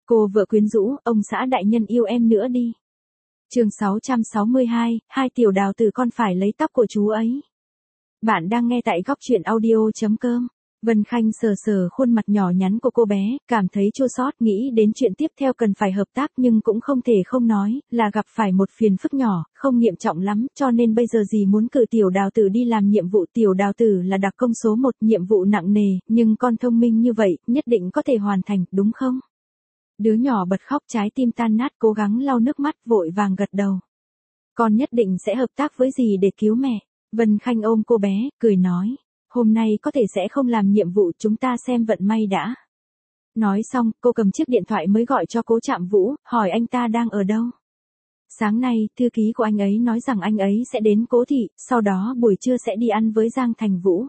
Cô vợ quyến rũ, ông xã đại nhân yêu em nữa đi. Chương 662, hai tiểu đào tử con phải lấy tóc của chú ấy. Bạn đang nghe tại góc audio.com. Vân Khanh sờ sờ khuôn mặt nhỏ nhắn của cô bé, cảm thấy chua xót, nghĩ đến chuyện tiếp theo cần phải hợp tác nhưng cũng không thể không nói, là gặp phải một phiền phức nhỏ, không nghiêm trọng lắm, cho nên bây giờ dì muốn cử tiểu đào tử đi làm nhiệm vụ. Tiểu đào tử là đặc công số 1, nhiệm vụ nặng nề, nhưng con thông minh như vậy, nhất định có thể hoàn thành, đúng không? Đứa nhỏ bật khóc, trái tim tan nát, cố gắng lau nước mắt, vội vàng gật đầu. Con nhất định sẽ hợp tác với dì để cứu mẹ. Vân Khanh ôm cô bé, cười nói. Hôm nay có thể sẽ không làm nhiệm vụ, chúng ta xem vận may đã. Nói xong, cô cầm chiếc điện thoại mới gọi cho Cố Trạm Vũ, hỏi anh ta đang ở đâu. Sáng nay, thư ký của anh ấy nói rằng anh ấy sẽ đến Cố thị, sau đó buổi trưa sẽ đi ăn với Giang Thành Vũ.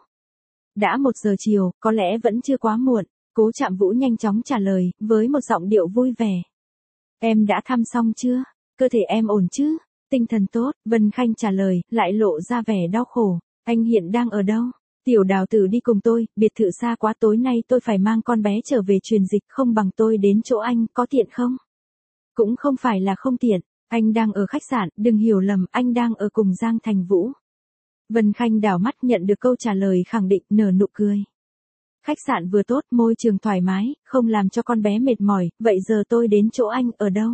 Đã 1 giờ chiều, có lẽ vẫn chưa quá muộn. Cố Trạm Vũ nhanh chóng trả lời, với một giọng điệu vui vẻ. Em đã thăm xong chưa? Cơ thể em ổn chứ? Tinh thần tốt, Vân Khanh trả lời, lại lộ ra vẻ đau khổ. Anh hiện đang ở đâu? Tiểu đào tử đi cùng tôi, biệt thự xa quá, tối nay tôi phải mang con bé trở về truyền dịch, không bằng tôi đến chỗ anh, có tiện không? Cũng không phải là không tiện, anh đang ở khách sạn, đừng hiểu lầm, anh đang ở cùng Giang Thành Vũ. Vân Khanh đảo mắt nhận được câu trả lời khẳng định, nở nụ cười. Khách sạn vừa tốt, môi trường thoải mái, không làm cho con bé mệt mỏi, vậy giờ tôi đến chỗ anh, ở đâu?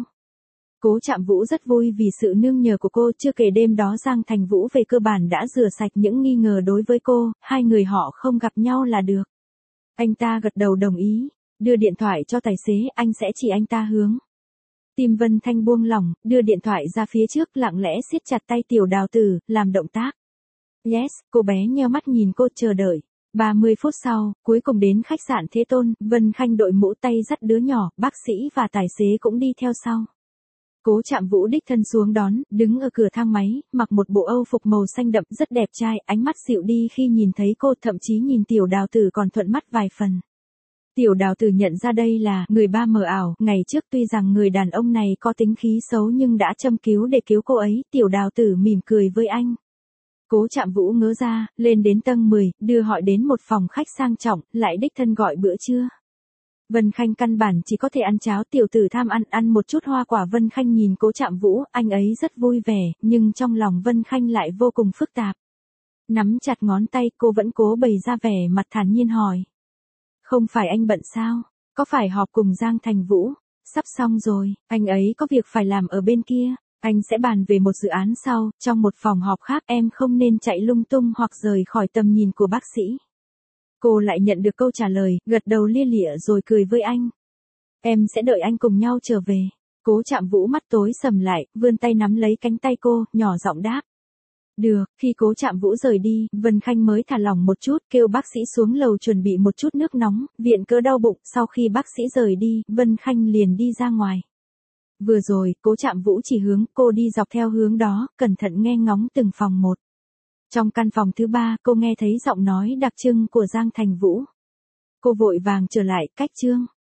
Cố Trạm Vũ rất vui vì sự nương nhờ của cô, chưa kể đêm đó Giang Thành Vũ về cơ bản đã rửa sạch những nghi ngờ đối với cô, hai người họ không gặp nhau là được. Anh ta gật đầu đồng ý, đưa điện thoại cho tài xế, anh sẽ chỉ anh ta hướng. Tim Vân Thanh buông lỏng, đưa điện thoại ra phía trước, lặng lẽ siết chặt tay tiểu đào tử, làm động tác. Yes, cô bé nheo mắt nhìn cô, chờ đợi. 30 phút sau, cuối cùng đến khách sạn Thế Tôn, Vân Khanh đội mũ tay dắt đứa nhỏ, bác sĩ và tài xế cũng đi theo sau. Cố Trạm Vũ đích thân xuống đón, đứng ở cửa thang máy, mặc một bộ âu phục màu xanh đậm, rất đẹp trai, ánh mắt dịu đi khi nhìn thấy cô, thậm chí nhìn tiểu đào tử còn thuận mắt vài phần. Tiểu đào tử nhận ra đây là người ba mờ ảo, ngày trước tuy rằng người đàn ông này có tính khí xấu nhưng đã châm cứu để cứu cô ấy, tiểu đào tử mỉm cười với anh. Cố Trạm Vũ ngớ ra, lên đến tầng 10, đưa họ đến một phòng khách sang trọng, lại đích thân gọi bữa trưa. Vân Khanh căn bản chỉ có thể ăn cháo, tiểu tử tham ăn một chút hoa quả. Vân Khanh nhìn Cố Trạm Vũ, anh ấy rất vui vẻ, nhưng trong lòng Vân Khanh lại vô cùng phức tạp. Nắm chặt ngón tay, cô vẫn cố bày ra vẻ mặt thản nhiên hỏi. Không phải anh bận sao? Có phải họp cùng Giang Thành Vũ? Sắp xong rồi, anh ấy có việc phải làm ở bên kia. Anh sẽ bàn về một dự án sau, trong một phòng họp khác, em không nên chạy lung tung hoặc rời khỏi tầm nhìn của bác sĩ. Cô lại nhận được câu trả lời, gật đầu lia lịa rồi cười với anh. Em sẽ đợi anh cùng nhau trở về. Cố Trạm Vũ mắt tối sầm lại, vươn tay nắm lấy cánh tay cô, nhỏ giọng đáp. Được, khi Cố Trạm Vũ rời đi, Vân Khanh mới thả lỏng một chút, kêu bác sĩ xuống lầu chuẩn bị một chút nước nóng, viện cớ đau bụng. Sau khi bác sĩ rời đi, Vân Khanh liền đi ra ngoài. Vừa rồi, Cố Trạm Vũ chỉ hướng, cô đi dọc theo hướng đó, cẩn thận nghe ngóng từng phòng một. Trong căn phòng thứ 3, cô nghe thấy giọng nói đặc trưng của Giang Thành Vũ. Cô vội vàng trở lại, cách chương.